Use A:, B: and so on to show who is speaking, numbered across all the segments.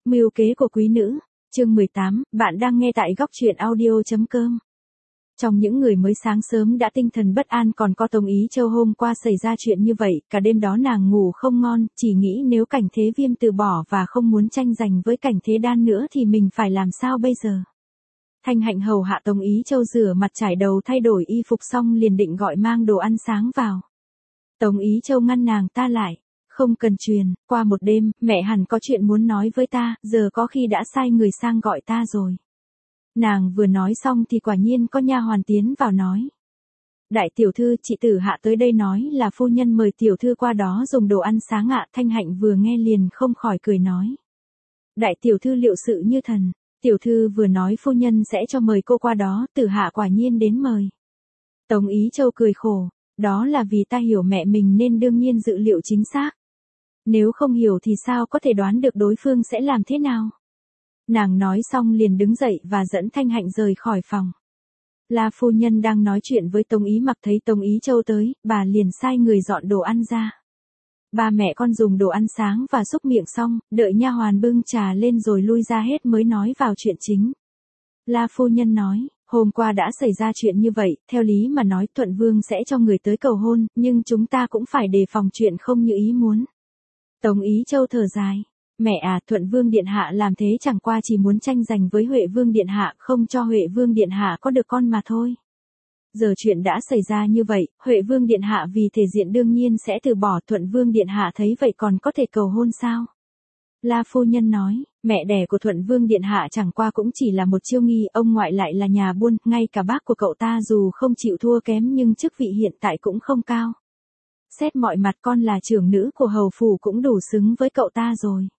A: Mưu kế của quý nữ, chương 18, bạn đang nghe tại góc truyện audio.com. Trong những người mới sáng sớm đã tinh thần bất an còn có Tống Ý Châu hôm qua xảy ra chuyện như vậy, cả đêm đó nàng ngủ không ngon, chỉ nghĩ nếu Cảnh Thế Viêm từ bỏ và không muốn tranh giành với Cảnh Thế Đan nữa thì mình phải làm sao bây giờ. Thanh Hạnh hầu hạ Tống Ý Châu rửa mặt trải đầu thay đổi y phục xong liền định gọi mang đồ ăn sáng vào. Tống Ý Châu ngăn nàng ta lại. Không cần truyền, qua một đêm, mẹ hẳn có chuyện muốn nói với ta, giờ có khi đã sai người sang gọi ta rồi. Nàng vừa nói xong thì quả nhiên có nha hoàn tiến vào nói. Đại tiểu thư, chị Tử Hạ tới đây nói là phu nhân mời tiểu thư qua đó dùng đồ ăn sáng ạ. Thanh Hạnh vừa nghe liền không khỏi cười nói. Đại tiểu thư liệu sự như thần, tiểu thư vừa nói phu nhân sẽ cho mời cô qua đó, Tử Hạ quả nhiên đến mời. Tống Ý Châu cười khổ, đó là vì ta hiểu mẹ mình nên đương nhiên dự liệu chính xác. Nếu không hiểu thì sao có thể đoán được đối phương sẽ làm thế nào. Nàng nói xong liền đứng dậy và dẫn Thanh Hạnh rời khỏi phòng. La phu nhân đang nói chuyện với Tống Ý Mặc thấy Tống Ý Châu tới, bà liền sai người dọn đồ ăn ra. Ba mẹ con dùng đồ ăn sáng và xúc miệng xong, đợi nha hoàn bưng trà lên rồi lui ra hết mới nói vào chuyện chính. La phu nhân nói, hôm qua đã xảy ra chuyện như vậy, theo lý mà nói Thuận Vương sẽ cho người tới cầu hôn, nhưng chúng ta cũng phải đề phòng chuyện không như ý muốn. Tống Ý Châu thở dài. Mẹ à, Thuận Vương Điện Hạ làm thế chẳng qua chỉ muốn tranh giành với Huệ Vương Điện Hạ, không cho Huệ Vương Điện Hạ có được con mà thôi. Giờ chuyện đã xảy ra như vậy, Huệ Vương Điện Hạ vì thể diện đương nhiên sẽ từ bỏ. Thuận Vương Điện Hạ thấy vậy còn có thể cầu hôn sao? La phu nhân nói, mẹ đẻ của Thuận Vương Điện Hạ chẳng qua cũng chỉ là một chiêu nghi, ông ngoại lại là nhà buôn, ngay cả bác của cậu ta dù không chịu thua kém nhưng chức vị hiện tại cũng không cao. Xét mọi mặt con là trưởng nữ của hầu phủ cũng đủ xứng với cậu ta rồi.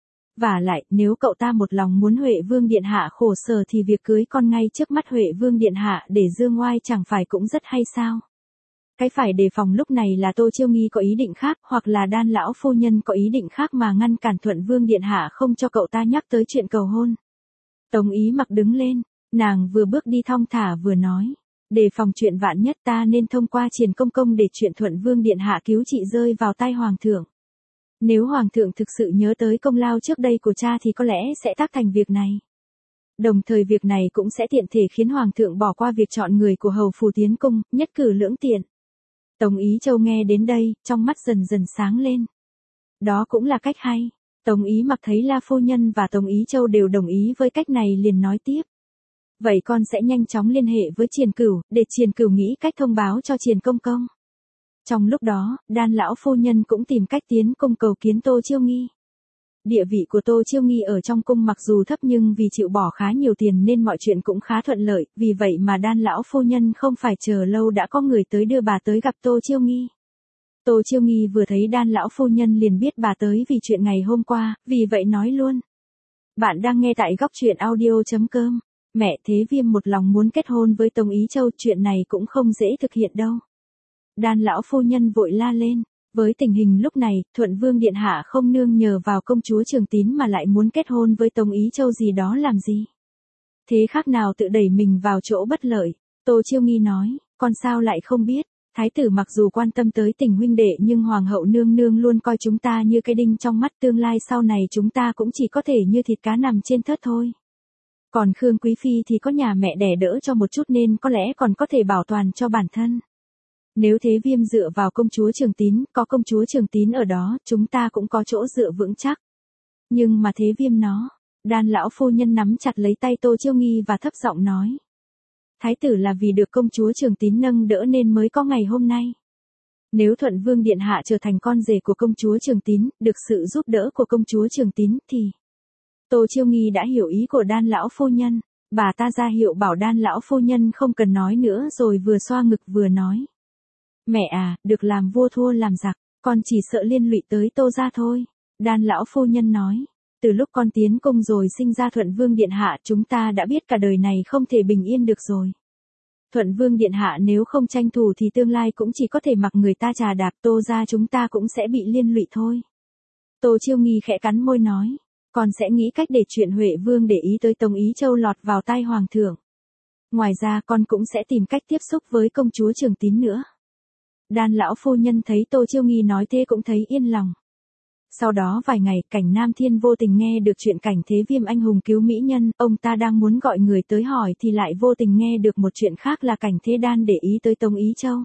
A: Vả lại, nếu cậu ta một lòng muốn Huệ Vương Điện Hạ khổ sở thì việc cưới con ngay trước mắt Huệ Vương Điện Hạ để dương oai chẳng phải cũng rất hay sao? Cái phải đề phòng lúc này là Tô Chiêu Nghi có ý định khác hoặc là Đan lão phu nhân có ý định khác mà ngăn cản Thuận Vương Điện Hạ không cho cậu ta nhắc tới chuyện cầu hôn. Tống Ý Mặc đứng lên, nàng vừa bước đi thong thả vừa nói. Đề phòng chuyện vạn nhất ta nên thông qua Triển Công Công để chuyện Thuận Vương Điện Hạ cứu chị rơi vào tay Hoàng thượng. Nếu Hoàng thượng thực sự nhớ tới công lao trước đây của cha thì có lẽ sẽ tác thành việc này. Đồng thời việc này cũng sẽ tiện thể khiến Hoàng thượng bỏ qua việc chọn người của hầu phủ tiến cung, nhất cử lưỡng tiện. Tống Ý Châu nghe đến đây, trong mắt dần dần sáng lên. Đó cũng là cách hay. Tống Ý Mặc thấy La phu nhân và Tống Ý Châu đều đồng ý với cách này liền nói tiếp. Vậy con sẽ nhanh chóng liên hệ với Triển Cửu, để Triển Cửu nghĩ cách thông báo cho Triển Công Công. Trong lúc đó, Đan lão phu nhân cũng tìm cách tiến cung cầu kiến Tô Chiêu Nghi. Địa vị của Tô Chiêu Nghi ở trong cung mặc dù thấp nhưng vì chịu bỏ khá nhiều tiền nên mọi chuyện cũng khá thuận lợi, vì vậy mà Đan lão phu nhân không phải chờ lâu đã có người tới đưa bà tới gặp Tô Chiêu Nghi. Tô Chiêu Nghi vừa thấy Đan lão phu nhân liền biết bà tới vì chuyện ngày hôm qua, vì vậy nói luôn. Bạn đang nghe tại góc truyện audio.com. Mẹ Thế Viêm một lòng muốn kết hôn với Tống Ý Châu, chuyện này cũng không dễ thực hiện đâu. Đan lão phu nhân vội la lên, với tình hình lúc này, Thuận Vương Điện Hạ không nương nhờ vào công chúa Trường Tín mà lại muốn kết hôn với Tống Ý Châu gì đó làm gì. Thế khác nào tự đẩy mình vào chỗ bất lợi. Tô Chiêu Nghi nói, con sao lại không biết, thái tử mặc dù quan tâm tới tình huynh đệ nhưng hoàng hậu nương nương luôn coi chúng ta như cái đinh trong mắt, tương lai sau này chúng ta cũng chỉ có thể như thịt cá nằm trên thớt thôi. Còn Khương Quý Phi thì có nhà mẹ đẻ đỡ cho một chút nên có lẽ còn có thể bảo toàn cho bản thân. Nếu Thế Viêm dựa vào công chúa Trường Tín, có công chúa Trường Tín ở đó, chúng ta cũng có chỗ dựa vững chắc. Nhưng mà Thế Viêm nó, Đan lão phu nhân nắm chặt lấy tay Tô Chiêu Nghi và thấp giọng nói. Thái tử là vì được công chúa Trường Tín nâng đỡ nên mới có ngày hôm nay. Nếu Thuận Vương Điện Hạ trở thành con rể của công chúa Trường Tín, được sự giúp đỡ của công chúa Trường Tín thì... Tô Chiêu Nghi đã hiểu ý của Đan lão phu nhân, bà ta ra hiệu bảo Đan lão phu nhân không cần nói nữa rồi vừa xoa ngực vừa nói. Mẹ à, được làm vua thua làm giặc, con chỉ sợ liên lụy tới Tô gia thôi. Đan lão phu nhân nói, từ lúc con tiến cung rồi sinh ra Thuận Vương Điện Hạ chúng ta đã biết cả đời này không thể bình yên được rồi. Thuận Vương Điện Hạ nếu không tranh thủ thì tương lai cũng chỉ có thể mặc người ta chà đạp, Tô gia chúng ta cũng sẽ bị liên lụy thôi. Tô Chiêu Nghi khẽ cắn môi nói, con sẽ nghĩ cách để chuyện Huệ Vương để ý tới Tống Ý Châu lọt vào tai Hoàng thượng. Ngoài ra con cũng sẽ tìm cách tiếp xúc với công chúa Trường Tín nữa. Đan lão phu nhân thấy Tô Chiêu Nghi nói thế cũng thấy yên lòng. Sau đó vài ngày, Cảnh Nam Thiên vô tình nghe được chuyện Cảnh Thế Viêm anh hùng cứu mỹ nhân, ông ta đang muốn gọi người tới hỏi thì lại vô tình nghe được một chuyện khác là Cảnh Thế Đan để ý tới Tống Ý Châu.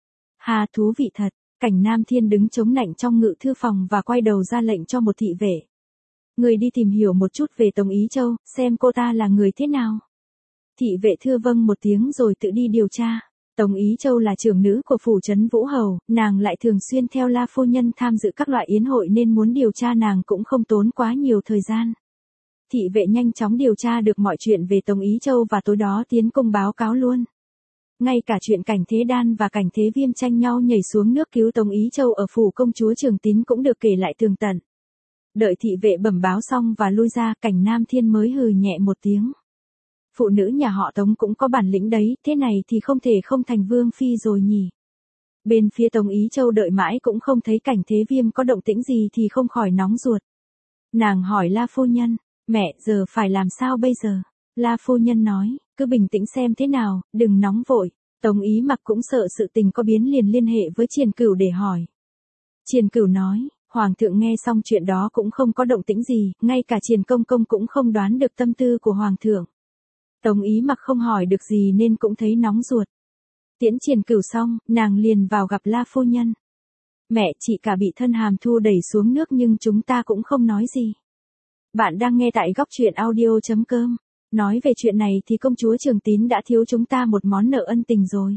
A: Hà, thú vị thật. Cảnh Nam Thiên đứng chống nạnh trong ngự thư phòng và quay đầu ra lệnh cho một thị vệ. Người đi tìm hiểu một chút về Tống Ý Châu, xem cô ta là người thế nào. Thị vệ thưa vâng một tiếng rồi tự đi điều tra. Tống Ý Châu là trưởng nữ của phủ trấn Vũ Hầu, nàng lại thường xuyên theo La phu nhân tham dự các loại yến hội nên muốn điều tra nàng cũng không tốn quá nhiều thời gian. Thị vệ nhanh chóng điều tra được mọi chuyện về Tống Ý Châu và tối đó tiến công báo cáo luôn. Ngay cả chuyện Cảnh Thế Đan và Cảnh Thế Viêm tranh nhau nhảy xuống nước cứu Tống Ý Châu ở phủ công chúa Trường Tín cũng được kể lại tường tận. Đợi thị vệ bẩm báo xong và lui ra, Cảnh Nam Thiên mới hừ nhẹ một tiếng. Phụ nữ nhà họ Tống cũng có bản lĩnh đấy, thế này thì không thể không thành vương phi rồi nhỉ. Bên phía Tống Ý Châu đợi mãi cũng không thấy Cảnh Thế Viêm có động tĩnh gì thì không khỏi nóng ruột. Nàng hỏi La phu nhân, mẹ giờ phải làm sao bây giờ? La phu nhân nói, cứ bình tĩnh xem thế nào, đừng nóng vội. Tống Ý Mặc cũng sợ sự tình có biến liền liên hệ với Triền Cửu để hỏi. Triền Cửu nói, Hoàng thượng nghe xong chuyện đó cũng không có động tĩnh gì, ngay cả Triền Công Công cũng không đoán được tâm tư của Hoàng thượng. Tống Ý Mặc không hỏi được gì nên cũng thấy nóng ruột. Tiễn Triền Cửu xong, nàng liền vào gặp La phu nhân. Mẹ, chị cả bị thân Hàm Thu đẩy xuống nước nhưng chúng ta cũng không nói gì. Bạn đang nghe tại góc truyện audio.com. Nói về chuyện này thì công chúa Trường Tín đã thiếu chúng ta một món nợ ân tình rồi.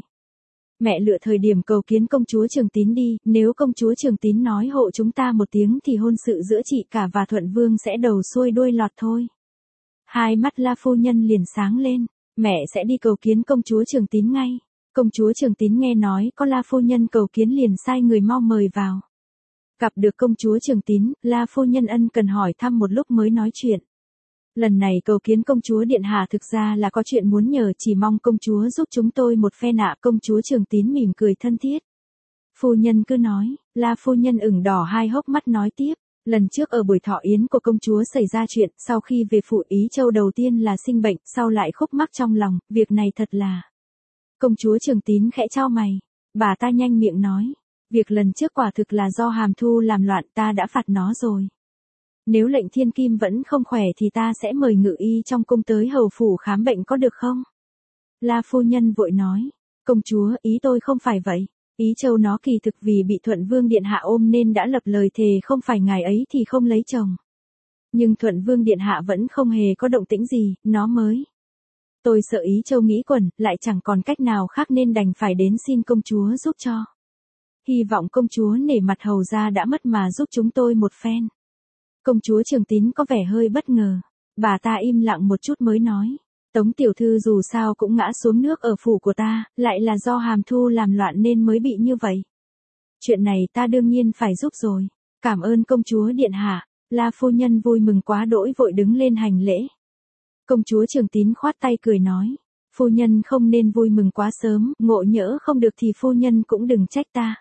A: Mẹ lựa thời điểm cầu kiến công chúa Trường Tín đi, nếu công chúa Trường Tín nói hộ chúng ta một tiếng thì hôn sự giữa chị cả và Thuận Vương sẽ đầu xuôi đuôi lọt thôi. Hai mắt La phu nhân liền sáng lên, mẹ sẽ đi cầu kiến công chúa Trường Tín ngay. Công chúa Trường Tín nghe nói có La phu nhân cầu kiến liền sai người mau mời vào. Gặp được công chúa Trường Tín, La phu nhân ân cần hỏi thăm một lúc mới nói chuyện. Lần này cầu kiến công chúa điện hạ thực ra là có chuyện muốn nhờ, chỉ mong công chúa giúp chúng tôi một phen ạ. Công chúa Trường Tín mỉm cười thân thiết. Phu nhân cứ nói, La phu nhân ửng đỏ hai hốc mắt nói tiếp. Lần trước ở buổi thọ yến của công chúa xảy ra chuyện, sau khi về phủ Ý Châu đầu tiên là sinh bệnh, sau lại khúc mắc trong lòng, việc này thật là. Công chúa Trường Tín khẽ chau mày, bà ta nhanh miệng nói, việc lần trước quả thực là do Hàm Thu làm loạn, ta đã phạt nó rồi. Nếu lệnh thiên kim vẫn không khỏe thì ta sẽ mời ngự y trong cung tới hầu phủ khám bệnh có được không? La phu nhân vội nói, công chúa, ý tôi không phải vậy. Ý Châu nó kỳ thực vì bị Thuận Vương điện hạ ôm nên đã lập lời thề không phải ngài ấy thì không lấy chồng. Nhưng Thuận Vương điện hạ vẫn không hề có động tĩnh gì, nó mới. Tôi sợ Ý Châu nghĩ quẩn, lại chẳng còn cách nào khác nên đành phải đến xin công chúa giúp cho. Hy vọng công chúa nể mặt hầu gia đã mất mà giúp chúng tôi một phen. Công chúa Trường Tín có vẻ hơi bất ngờ. Bà ta im lặng một chút mới nói. Tống tiểu thư dù sao cũng ngã xuống nước ở phủ của ta, lại là do Hàm Thu làm loạn nên mới bị như vậy. Chuyện này ta đương nhiên phải giúp rồi. Cảm ơn công chúa điện hạ. La phu nhân vui mừng quá đỗi vội đứng lên hành lễ. Công chúa Trường Tín khoát tay cười nói. Phu nhân không nên vui mừng quá sớm, ngộ nhỡ không được thì phu nhân cũng đừng trách ta.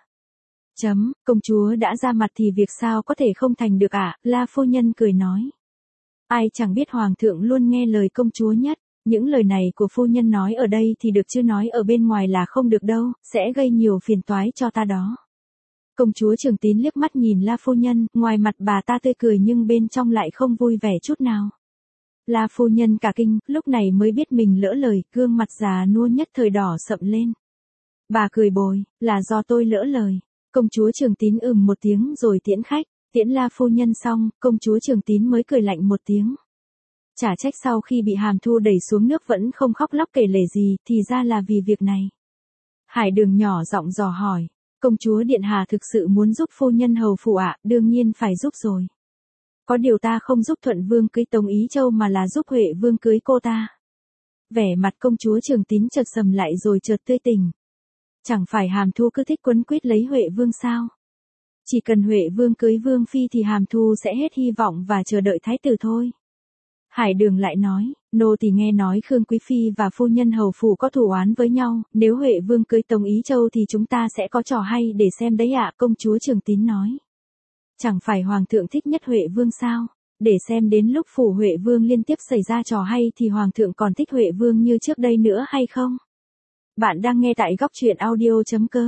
A: Công chúa đã ra mặt thì việc sao có thể không thành được ạ, La phu nhân cười nói. Ai chẳng biết hoàng thượng luôn nghe lời công chúa nhất, những lời này của phu nhân nói ở đây thì được chứ nói ở bên ngoài là không được đâu, sẽ gây nhiều phiền toái cho ta đó. Công chúa Trường Tín liếc mắt nhìn La phu nhân, ngoài mặt bà ta tươi cười nhưng bên trong lại không vui vẻ chút nào. La phu nhân cả kinh, lúc này mới biết mình lỡ lời, gương mặt già nua nhất thời đỏ sậm lên. Bà cười bồi, là do tôi lỡ lời. Công chúa Trường Tín một tiếng rồi tiễn khách, tiễn La phu nhân xong, công chúa Trường Tín mới cười lạnh một tiếng. Chả trách sau khi bị Hàm Thu đẩy xuống nước vẫn không khóc lóc kể lể gì, thì ra là vì việc này. Hải Đường nhỏ giọng dò hỏi, công chúa điện hạ thực sự muốn giúp phu nhân hầu phủ ạ, đương nhiên phải giúp rồi. Có điều ta không giúp Thuận Vương cưới Tống Ý Châu mà là giúp Huệ Vương cưới cô ta. Vẻ mặt công chúa Trường Tín chợt sầm lại rồi chợt tươi tỉnh. Chẳng phải Hàm Thu cứ thích quấn quýt lấy Huệ Vương sao? Chỉ cần Huệ Vương cưới Vương phi thì Hàm Thu sẽ hết hy vọng và chờ đợi thái tử thôi. Hải Đường lại nói, nô tỳ nghe nói Khương Quý phi và phu nhân hầu phủ có thù oán với nhau, nếu Huệ Vương cưới Tống Ý Châu thì chúng ta sẽ có trò hay để xem đấy ạ, công chúa Trường Tín nói. Chẳng phải hoàng thượng thích nhất Huệ Vương sao? Để xem đến lúc phủ Huệ Vương liên tiếp xảy ra trò hay thì hoàng thượng còn thích Huệ Vương như trước đây nữa hay không? Bạn đang nghe tại góc truyện audio.com.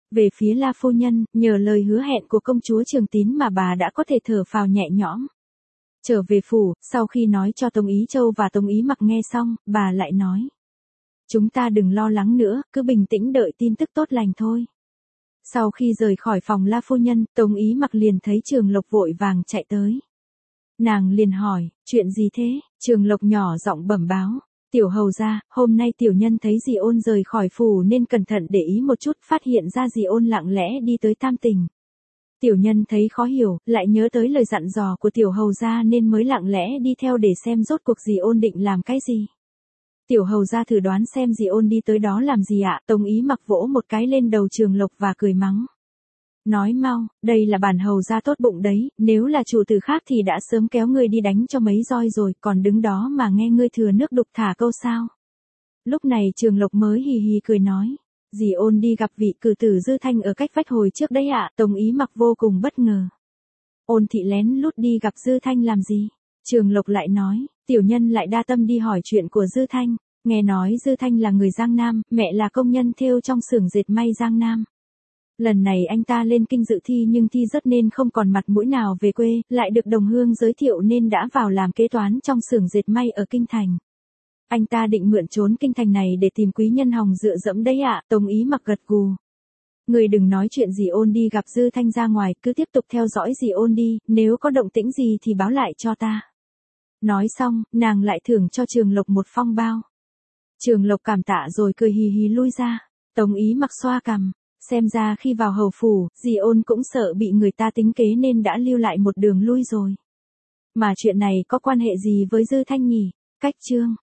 A: Về phía La phu nhân, nhờ lời hứa hẹn của công chúa Trường Tín mà bà đã có thể thở phào nhẹ nhõm. Trở về phủ, sau khi nói cho Tống Ý Châu và Tống Ý Mặc nghe xong, bà lại nói. Chúng ta đừng lo lắng nữa, cứ bình tĩnh đợi tin tức tốt lành thôi. Sau khi rời khỏi phòng La phu nhân, Tống Ý Mặc liền thấy Trường Lộc vội vàng chạy tới. Nàng liền hỏi, chuyện gì thế? Trường Lộc nhỏ giọng bẩm báo. Tiểu hầu gia, hôm nay tiểu nhân thấy dì Ôn rời khỏi phủ nên cẩn thận để ý một chút, phát hiện ra dì Ôn lặng lẽ đi tới Tam Tình. Tiểu nhân thấy khó hiểu, lại nhớ tới lời dặn dò của tiểu hầu gia nên mới lặng lẽ đi theo để xem rốt cuộc dì Ôn định làm cái gì. Tiểu hầu gia thử đoán xem dì Ôn đi tới đó làm gì ạ? Tống Ý Mặc vỗ một cái lên đầu Trường Lộc và cười mắng. Nói mau, đây là bản hầu gia tốt bụng đấy, nếu là chủ tử khác thì đã sớm kéo ngươi đi đánh cho mấy roi rồi, còn đứng đó mà nghe ngươi thừa nước đục thả câu sao. Lúc này Trường Lộc mới hì hì cười nói, dì Ôn đi gặp vị cử tử Dư Thanh ở cách vách hồi trước đấy ạ. Tống Ý Mặc vô cùng bất ngờ. Ôn thị lén lút đi gặp Dư Thanh làm gì? Trường Lộc lại nói, tiểu nhân lại đa tâm đi hỏi chuyện của Dư Thanh, nghe nói Dư Thanh là người Giang Nam, mẹ là công nhân thêu trong xưởng dệt may Giang Nam. Lần này anh ta lên kinh dự thi nhưng thi rớt nên không còn mặt mũi nào về quê, lại được đồng hương giới thiệu nên đã vào làm kế toán trong xưởng dệt may ở kinh thành. Anh ta định mượn trốn kinh thành này để tìm quý nhân hòng dựa dẫm đấy ạ. Tống Ý Mặc gật gù. Người đừng nói chuyện dì Ôn đi gặp Dư Thanh ra ngoài, cứ tiếp tục theo dõi dì Ôn đi, nếu có động tĩnh gì thì báo lại cho ta. Nói xong, nàng lại thưởng cho Trường Lộc một phong bao. Trường Lộc cảm tạ rồi cười hì hì lui ra. Tống Ý Mặc xoa cằm. Xem ra khi vào hầu phủ, dì Ôn cũng sợ bị người ta tính kế nên đã lưu lại một đường lui rồi. Mà chuyện này có quan hệ gì với Dư Thanh nhỉ? Cách chương